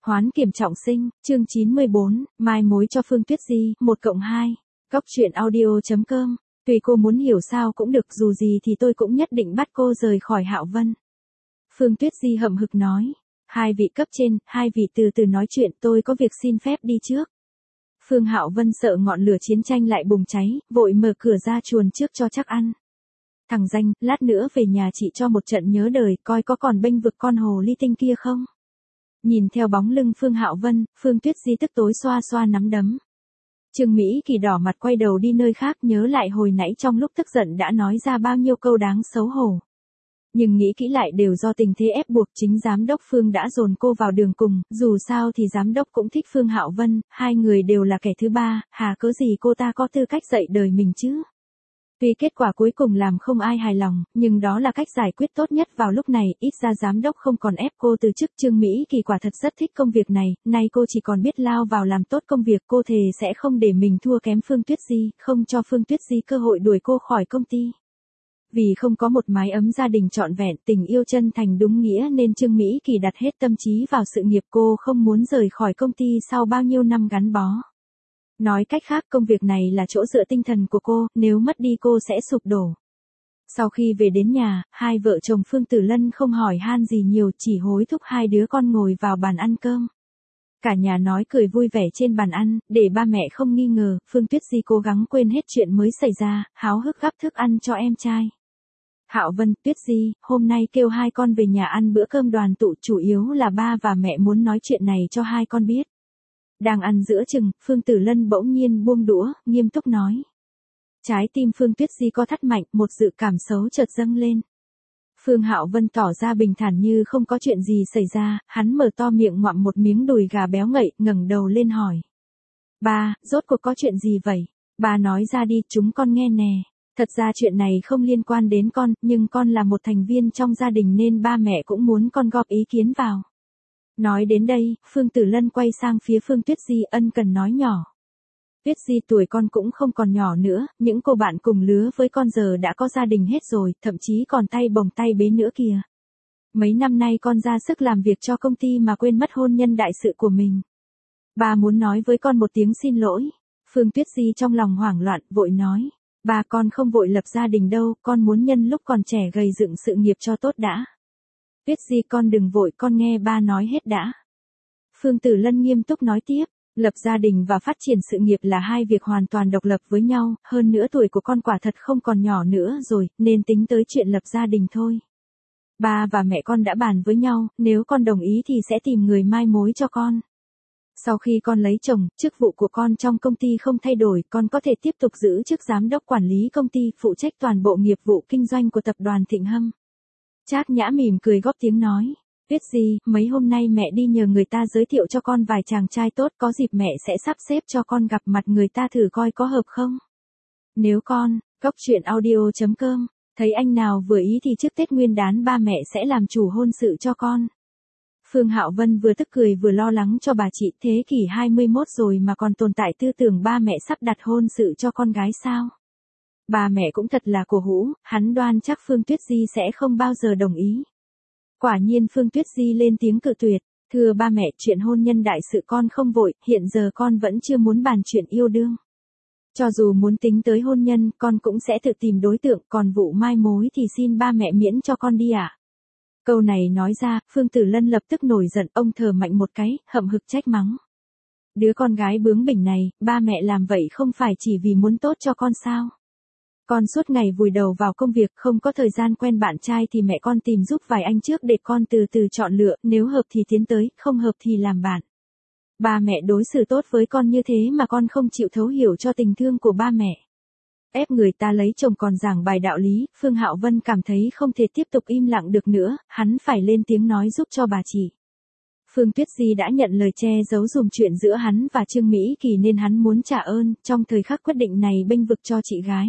Hoán kiểm trọng sinh, chương 94, mai mối cho Phương Tuyết Di, 1+2. Góc truyện audio.com. Tùy cô muốn hiểu sao cũng được, dù gì thì tôi cũng nhất định bắt cô rời khỏi Hạo Vân. Phương Tuyết Di hậm hực nói. Hai vị cấp trên, hai vị từ từ nói chuyện, tôi có việc xin phép đi trước. Phương Hạo Vân sợ ngọn lửa chiến tranh lại bùng cháy, vội mở cửa ra chuồn trước cho chắc ăn. Thằng danh, lát nữa về nhà chị cho một trận nhớ đời, coi có còn bênh vực con hồ ly tinh kia không. Nhìn theo bóng lưng Phương Hạo Vân, Phương Tuyết Di tức tối xoa xoa nắm đấm. Trương Mỹ Kỳ đỏ mặt quay đầu đi nơi khác, nhớ lại hồi nãy trong lúc tức giận đã nói ra bao nhiêu câu đáng xấu hổ. Nhưng nghĩ kỹ lại đều do tình thế ép buộc, chính giám đốc Phương đã dồn cô vào đường cùng, dù sao thì giám đốc cũng thích Phương Hạo Vân, hai người đều là kẻ thứ ba, hà cớ gì cô ta có tư cách dạy đời mình chứ. Tuy kết quả cuối cùng làm không ai hài lòng, nhưng đó là cách giải quyết tốt nhất vào lúc này, ít ra giám đốc không còn ép cô từ chức. Trương Mỹ Kỳ quả thật rất thích công việc này, nay cô chỉ còn biết lao vào làm tốt công việc, cô thề sẽ không để mình thua kém Phương Tuyết Di, không cho Phương Tuyết Di cơ hội đuổi cô khỏi công ty. Vì không có một mái ấm gia đình trọn vẹn, tình yêu chân thành đúng nghĩa nên Trương Mỹ Kỳ đặt hết tâm trí vào sự nghiệp, cô không muốn rời khỏi công ty sau bao nhiêu năm gắn bó. Nói cách khác, công việc này là chỗ dựa tinh thần của cô, nếu mất đi cô sẽ sụp đổ. Sau khi về đến nhà, hai vợ chồng Phương Tử Lân không hỏi han gì nhiều, chỉ hối thúc hai đứa con ngồi vào bàn ăn cơm. Cả nhà nói cười vui vẻ trên bàn ăn, để ba mẹ không nghi ngờ, Phương Tuyết Di cố gắng quên hết chuyện mới xảy ra, háo hức gắp thức ăn cho em trai. Hạo Vân, Tuyết Di, hôm nay kêu hai con về nhà ăn bữa cơm đoàn tụ, chủ yếu là ba và mẹ muốn nói chuyện này cho hai con biết. Đang ăn giữa chừng, Phương Tử Lân bỗng nhiên buông đũa, nghiêm túc nói. Trái tim Phương Tuyết Di co thắt mạnh, một dự cảm xấu chợt dâng lên. Phương Hạo Vân tỏ ra bình thản như không có chuyện gì xảy ra, hắn mở to miệng ngoạm một miếng đùi gà béo ngậy, ngẩng đầu lên hỏi. Ba, rốt cuộc có chuyện gì vậy? Ba nói ra đi, chúng con nghe nè. Thật ra chuyện này không liên quan đến con, nhưng con là một thành viên trong gia đình nên ba mẹ cũng muốn con góp ý kiến vào. Nói đến đây, Phương Tử Lân quay sang phía Phương Tuyết Di ân cần nói nhỏ. Tuyết Di, tuổi con cũng không còn nhỏ nữa, những cô bạn cùng lứa với con giờ đã có gia đình hết rồi, thậm chí còn tay bồng tay bế nữa kìa. Mấy năm nay con ra sức làm việc cho công ty mà quên mất hôn nhân đại sự của mình. Ba muốn nói với con một tiếng xin lỗi. Phương Tuyết Di trong lòng hoảng loạn, vội nói. Ba, con không vội lập gia đình đâu, con muốn nhân lúc còn trẻ gầy dựng sự nghiệp cho tốt đã. Tuyết Di, con đừng vội, con nghe ba nói hết đã. Phương Tử Lân nghiêm túc nói tiếp, lập gia đình và phát triển sự nghiệp là hai việc hoàn toàn độc lập với nhau, hơn nữa tuổi của con quả thật không còn nhỏ nữa rồi, nên tính tới chuyện lập gia đình thôi. Ba và mẹ con đã bàn với nhau, nếu con đồng ý thì sẽ tìm người mai mối cho con. Sau khi con lấy chồng, chức vụ của con trong công ty không thay đổi, con có thể tiếp tục giữ chức giám đốc quản lý công ty, phụ trách toàn bộ nghiệp vụ kinh doanh của tập đoàn Thịnh Hâm. Trác Nhã mỉm cười góp tiếng nói. Tuyết Di, mấy hôm nay mẹ đi nhờ người ta giới thiệu cho con vài chàng trai tốt, có dịp mẹ sẽ sắp xếp cho con gặp mặt người ta thử coi có hợp không. Nếu con, góc truyện audio.com, thấy anh nào vừa ý thì trước Tết Nguyên đán ba mẹ sẽ làm chủ hôn sự cho con. Phương Hạo Vân vừa tức cười vừa lo lắng cho bà chị, thế kỷ 21 rồi mà còn tồn tại tư tưởng ba mẹ sắp đặt hôn sự cho con gái sao. Ba mẹ cũng thật là cổ hủ, hắn đoan chắc Phương Tuyết Di sẽ không bao giờ đồng ý. Quả nhiên Phương Tuyết Di lên tiếng cự tuyệt, thưa ba mẹ, chuyện hôn nhân đại sự con không vội, hiện giờ con vẫn chưa muốn bàn chuyện yêu đương. Cho dù muốn tính tới hôn nhân, con cũng sẽ tự tìm đối tượng, còn vụ mai mối thì xin ba mẹ miễn cho con đi ạ. Câu này nói ra, Phương Tử Lân lập tức nổi giận, ông thở mạnh một cái, hậm hực trách mắng. Đứa con gái bướng bỉnh này, ba mẹ làm vậy không phải chỉ vì muốn tốt cho con sao? Con suốt ngày vùi đầu vào công việc, không có thời gian quen bạn trai thì mẹ con tìm giúp vài anh trước để con từ từ chọn lựa, nếu hợp thì tiến tới, không hợp thì làm bạn. Ba mẹ đối xử tốt với con như thế mà con không chịu thấu hiểu cho tình thương của ba mẹ. Ép người ta lấy chồng còn giảng bài đạo lý, Phương Hạo Vân cảm thấy không thể tiếp tục im lặng được nữa, hắn phải lên tiếng nói giúp cho bà chị. Phương Tuyết Di đã nhận lời che giấu dùm chuyện giữa hắn và Trương Mỹ Kỳ nên hắn muốn trả ơn, trong thời khắc quyết định này bênh vực cho chị gái.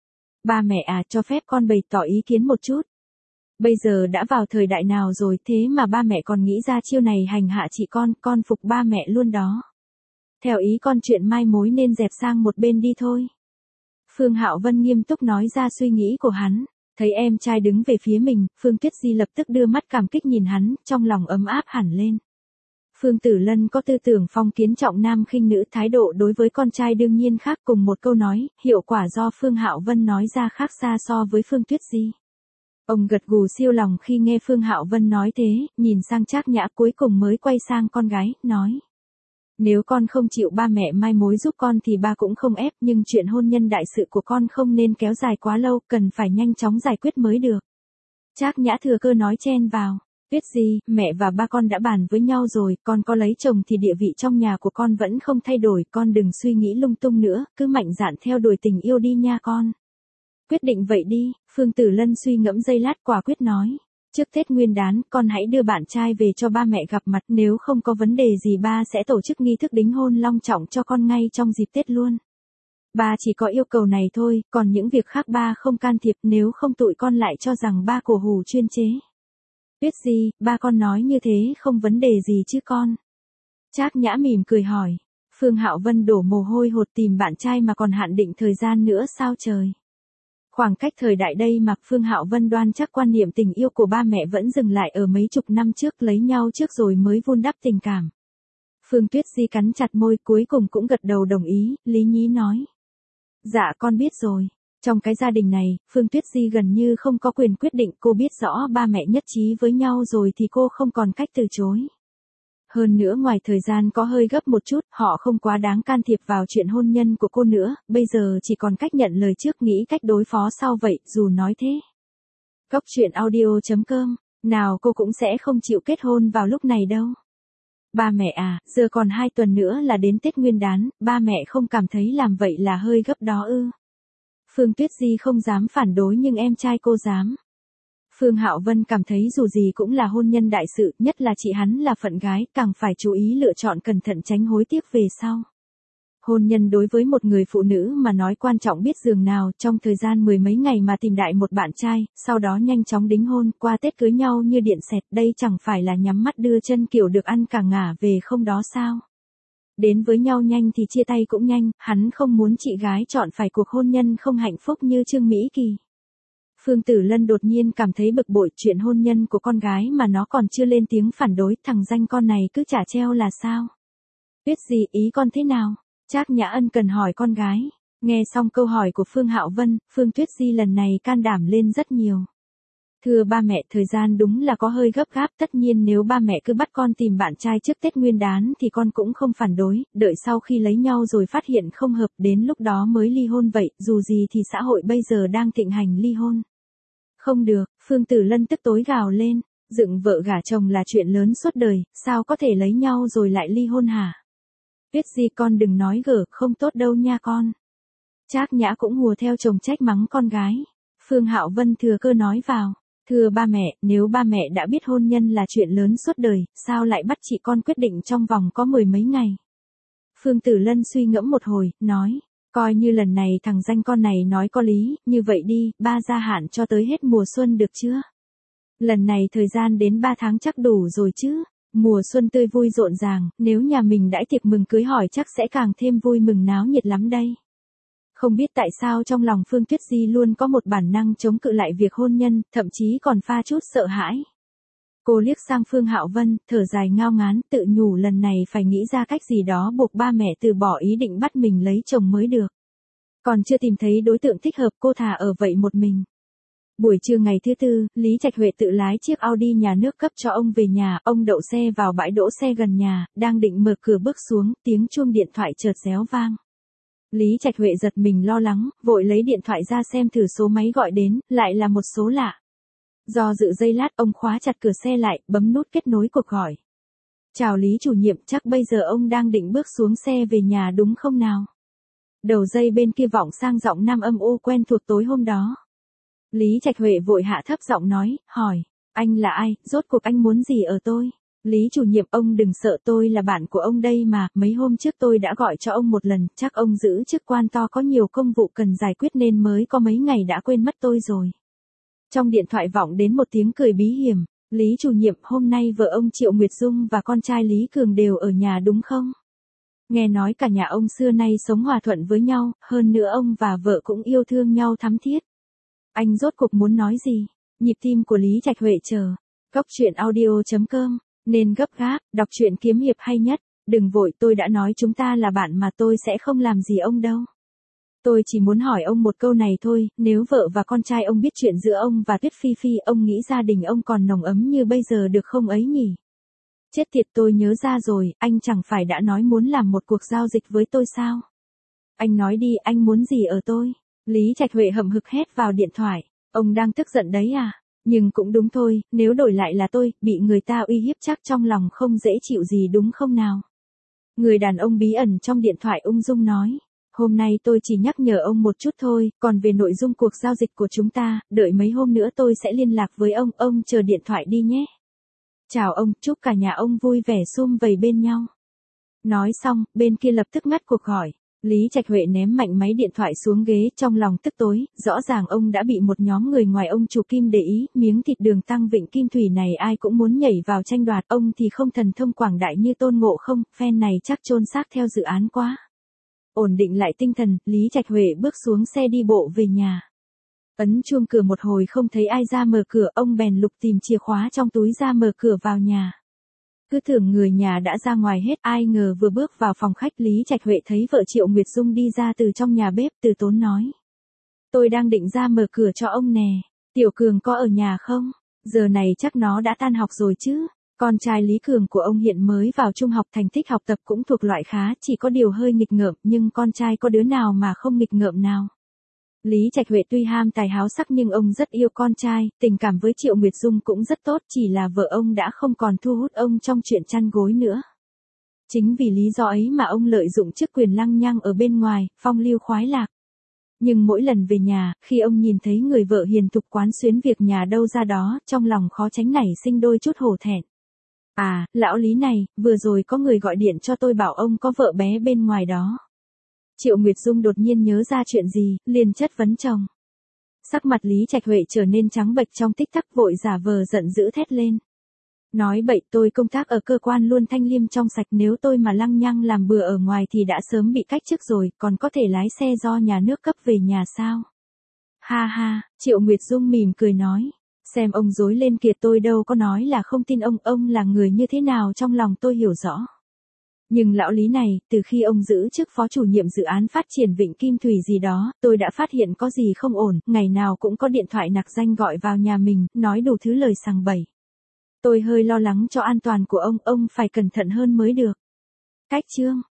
Ba mẹ à, cho phép con bày tỏ ý kiến một chút. Bây giờ đã vào thời đại nào rồi thế mà ba mẹ còn nghĩ ra chiêu này hành hạ chị con phục ba mẹ luôn đó. Theo ý con chuyện mai mối nên dẹp sang một bên đi thôi. Phương Hạo Vân nghiêm túc nói ra suy nghĩ của hắn, thấy em trai đứng về phía mình, Phương Tuyết Di lập tức đưa mắt cảm kích nhìn hắn, trong lòng ấm áp hẳn lên. Phương Tử Lân có tư tưởng phong kiến trọng nam khinh nữ, thái độ đối với con trai đương nhiên khác, cùng một câu nói, hiệu quả do Phương Hạo Vân nói ra khác xa so với Phương Tuyết Di. Ông gật gù siêu lòng khi nghe Phương Hạo Vân nói thế, nhìn sang Trác Nhã cuối cùng mới quay sang con gái, nói. Nếu con không chịu ba mẹ mai mối giúp con thì ba cũng không ép, nhưng chuyện hôn nhân đại sự của con không nên kéo dài quá lâu, cần phải nhanh chóng giải quyết mới được. Trác Nhã thừa cơ nói chen vào. Tuyết Di, mẹ và ba con đã bàn với nhau rồi, con có lấy chồng thì địa vị trong nhà của con vẫn không thay đổi, con đừng suy nghĩ lung tung nữa, cứ mạnh dạn theo đuổi tình yêu đi nha con. Quyết định vậy đi, Phương Tử Lân suy ngẫm giây lát quả quyết nói. Trước Tết Nguyên Đán, con hãy đưa bạn trai về cho ba mẹ gặp mặt, nếu không có vấn đề gì ba sẽ tổ chức nghi thức đính hôn long trọng cho con ngay trong dịp Tết luôn. Ba chỉ có yêu cầu này thôi, còn những việc khác ba không can thiệp, nếu không tụi con lại cho rằng ba cổ hủ chuyên chế. Tuyết Di, ba con nói như thế không vấn đề gì chứ con? Trác Nhã mỉm cười hỏi. Phương Hạo Vân đổ mồ hôi hột tìm bạn trai mà còn hạn định thời gian nữa sao trời? Khoảng cách thời đại đây mà Phương Hạo Vân đoan chắc quan niệm tình yêu của ba mẹ vẫn dừng lại ở mấy chục năm trước, lấy nhau trước rồi mới vun đắp tình cảm. Phương Tuyết Di cắn chặt môi cuối cùng cũng gật đầu đồng ý, lý nhí nói. Dạ con biết rồi. Trong cái gia đình này, Phương Tuyết Di gần như không có quyền quyết định, cô biết rõ ba mẹ nhất trí với nhau rồi thì cô không còn cách từ chối. Hơn nữa ngoài thời gian có hơi gấp một chút, họ không quá đáng can thiệp vào chuyện hôn nhân của cô nữa, bây giờ chỉ còn cách nhận lời trước nghĩ cách đối phó sau vậy, dù nói thế. Cóc truyện audio.com, nào cô cũng sẽ không chịu kết hôn vào lúc này đâu. Ba mẹ à, giờ còn 2 tuần nữa là đến Tết Nguyên Đán, ba mẹ không cảm thấy làm vậy là hơi gấp đó ư? Phương Tuyết Di không dám phản đối nhưng em trai cô dám. Phương Hạo Vân cảm thấy dù gì cũng là hôn nhân đại sự, nhất là chị hắn là phận gái, càng phải chú ý lựa chọn cẩn thận tránh hối tiếc về sau. Hôn nhân đối với một người phụ nữ mà nói quan trọng biết dường nào, trong thời gian 10 mấy ngày mà tìm đại một bạn trai, sau đó nhanh chóng đính hôn, qua Tết cưới nhau như điện xẹt, đây chẳng phải là nhắm mắt đưa chân kiểu được ăn cả ngả về không đó sao? Đến với nhau nhanh thì chia tay cũng nhanh, hắn không muốn chị gái chọn phải cuộc hôn nhân không hạnh phúc như Trương Mỹ Kỳ. Phương Tử Lân đột nhiên cảm thấy bực bội, chuyện hôn nhân của con gái mà nó còn chưa lên tiếng phản đối, thằng danh con này cứ trả treo là sao? Tuyết Di, ý con thế nào? Trác Nhã ân cần hỏi con gái. Nghe xong câu hỏi của Phương Hạo Vân, Phương Tuyết Di lần này can đảm lên rất nhiều. Thưa ba mẹ, thời gian đúng là có hơi gấp gáp, tất nhiên nếu ba mẹ cứ bắt con tìm bạn trai trước Tết Nguyên Đán thì con cũng không phản đối, đợi sau khi lấy nhau rồi phát hiện không hợp đến lúc đó mới ly hôn vậy, dù gì thì xã hội bây giờ đang thịnh hành ly hôn. Không được, Phương Tử Lân tức tối gào lên, dựng vợ gả chồng là chuyện lớn suốt đời, sao có thể lấy nhau rồi lại ly hôn hả? Tuyết Di con đừng nói gở, không tốt đâu nha con. Trác Nhã cũng hùa theo chồng trách mắng con gái. Phương Hạo Vân thừa cơ nói vào. Thưa ba mẹ, nếu ba mẹ đã biết hôn nhân là chuyện lớn suốt đời, sao lại bắt chị con quyết định trong vòng có 10 mấy ngày? Phương Tử Lân suy ngẫm một hồi, nói. Coi như lần này thằng danh con này nói có lý, như vậy đi, ba gia hạn cho tới hết mùa xuân được chưa? Lần này thời gian đến 3 tháng chắc đủ rồi chứ? Mùa xuân tươi vui rộn ràng, nếu nhà mình đãi tiệc mừng cưới hỏi chắc sẽ càng thêm vui mừng náo nhiệt lắm đây. Không biết tại sao trong lòng Phương Tuyết Di luôn có một bản năng chống cự lại việc hôn nhân, thậm chí còn pha chút sợ hãi. Cô liếc sang Phương Hạo Vân, thở dài ngao ngán, tự nhủ lần này phải nghĩ ra cách gì đó buộc ba mẹ từ bỏ ý định bắt mình lấy chồng mới được. Còn chưa tìm thấy đối tượng thích hợp, cô thà ở vậy một mình. Buổi trưa ngày thứ Tư, Lý Trạch Huệ tự lái chiếc Audi nhà nước cấp cho ông về nhà, ông đậu xe vào bãi đỗ xe gần nhà, đang định mở cửa bước xuống, tiếng chuông điện thoại chợt réo vang. Lý Trạch Huệ giật mình lo lắng, vội lấy điện thoại ra xem thử số máy gọi đến, lại là một số lạ. Do dự giây lát, ông khóa chặt cửa xe lại, bấm nút kết nối cuộc gọi. Chào Lý chủ nhiệm, chắc bây giờ ông đang định bước xuống xe về nhà đúng không nào? Đầu dây bên kia vọng sang giọng nam âm u quen thuộc tối hôm đó. Lý Trạch Huệ vội hạ thấp giọng nói, hỏi, anh là ai, rốt cuộc anh muốn gì ở tôi? Lý chủ nhiệm, ông đừng sợ, tôi là bạn của ông đây mà, mấy hôm trước tôi đã gọi cho ông một lần, chắc ông giữ chức quan to có nhiều công vụ cần giải quyết nên mới có mấy ngày đã quên mất tôi rồi. Trong điện thoại vọng đến một tiếng cười bí hiểm, Lý chủ nhiệm, hôm nay vợ ông Triệu Nguyệt Dung và con trai Lý Cường đều ở nhà đúng không? Nghe nói cả nhà ông xưa nay sống hòa thuận với nhau, hơn nữa ông và vợ cũng yêu thương nhau thắm thiết. Anh rốt cuộc muốn nói gì? Nhịp tim của Lý Trạch Huệ chờ. Cóc truyện audio.com Nên gấp gáp, đọc truyện kiếm hiệp hay nhất. Đừng vội, tôi đã nói chúng ta là bạn mà, tôi sẽ không làm gì ông đâu. Tôi chỉ muốn hỏi ông một câu này thôi, nếu vợ và con trai ông biết chuyện giữa ông và Tuyết Phi Phi, ông nghĩ gia đình ông còn nồng ấm như bây giờ được không ấy nhỉ? Chết tiệt, tôi nhớ ra rồi, anh chẳng phải đã nói muốn làm một cuộc giao dịch với tôi sao? Anh nói đi, anh muốn gì ở tôi? Lý Trạch Huệ hậm hực hét vào điện thoại. Ông đang tức giận đấy à? Nhưng cũng đúng thôi, nếu đổi lại là tôi, bị người ta uy hiếp chắc trong lòng không dễ chịu gì đúng không nào? Người đàn ông bí ẩn trong điện thoại ung dung nói. Hôm nay tôi chỉ nhắc nhở ông một chút thôi, còn về nội dung cuộc giao dịch của chúng ta, đợi mấy hôm nữa tôi sẽ liên lạc với ông chờ điện thoại đi nhé. Chào ông, chúc cả nhà ông vui vẻ sum vầy bên nhau. Nói xong, bên kia lập tức ngắt cuộc gọi. Lý Trạch Huệ ném mạnh máy điện thoại xuống ghế, trong lòng tức tối, rõ ràng ông đã bị một nhóm người ngoài ông chủ Kim để ý, miếng thịt đường tăng vịnh kim thủy này ai cũng muốn nhảy vào tranh đoạt, ông thì không thần thông quảng đại như Tôn Ngộ Không, phen này chắc chôn xác theo dự án quá. Ổn định lại tinh thần, Lý Trạch Huệ bước xuống xe đi bộ về nhà. Ấn chuông cửa một hồi không thấy ai ra mở cửa, ông bèn lục tìm chìa khóa trong túi ra mở cửa vào nhà. Cứ tưởng người nhà đã ra ngoài hết, ai ngờ vừa bước vào phòng khách Lý Trạch Huệ thấy vợ Triệu Nguyệt Dung đi ra từ trong nhà bếp, từ tốn nói. Tôi đang định ra mở cửa cho ông nè, Tiểu Cường có ở nhà không? Giờ này chắc nó đã tan học rồi chứ. Con trai Lý Cường của ông hiện mới vào trung học, thành tích học tập cũng thuộc loại khá, chỉ có điều hơi nghịch ngợm, nhưng con trai có đứa nào mà không nghịch ngợm nào. Lý Trạch Huệ tuy ham tài háo sắc nhưng ông rất yêu con trai, tình cảm với Triệu Nguyệt Dung cũng rất tốt, chỉ là vợ ông đã không còn thu hút ông trong chuyện chăn gối nữa. Chính vì lý do ấy mà ông lợi dụng chức quyền lăng nhăng ở bên ngoài, phong lưu khoái lạc. Nhưng mỗi lần về nhà, khi ông nhìn thấy người vợ hiền thục quán xuyến việc nhà đâu ra đó, trong lòng khó tránh nảy sinh đôi chút hổ thẹn. À, lão Lý này, vừa rồi có người gọi điện cho tôi bảo ông có vợ bé bên ngoài đó. Triệu Nguyệt Dung đột nhiên nhớ ra chuyện gì, liền chất vấn chồng. Sắc mặt Lý Trạch Huệ trở nên trắng bệch trong tích tắc, vội giả vờ giận dữ thét lên. Nói bậy, tôi công tác ở cơ quan luôn thanh liêm trong sạch, nếu tôi mà lăng nhăng làm bừa ở ngoài thì đã sớm bị cách chức rồi, còn có thể lái xe do nhà nước cấp về nhà sao? Ha ha, Triệu Nguyệt Dung mỉm cười nói. Xem ông dối lên kìa, tôi đâu có nói là không tin ông là người như thế nào trong lòng tôi hiểu rõ. Nhưng lão Lý này, từ khi ông giữ chức phó chủ nhiệm dự án phát triển Vịnh Kim Thủy gì đó, tôi đã phát hiện có gì không ổn, ngày nào cũng có điện thoại nặc danh gọi vào nhà mình, nói đủ thứ lời sằng bậy. Tôi hơi lo lắng cho an toàn của ông phải cẩn thận hơn mới được. Cách chương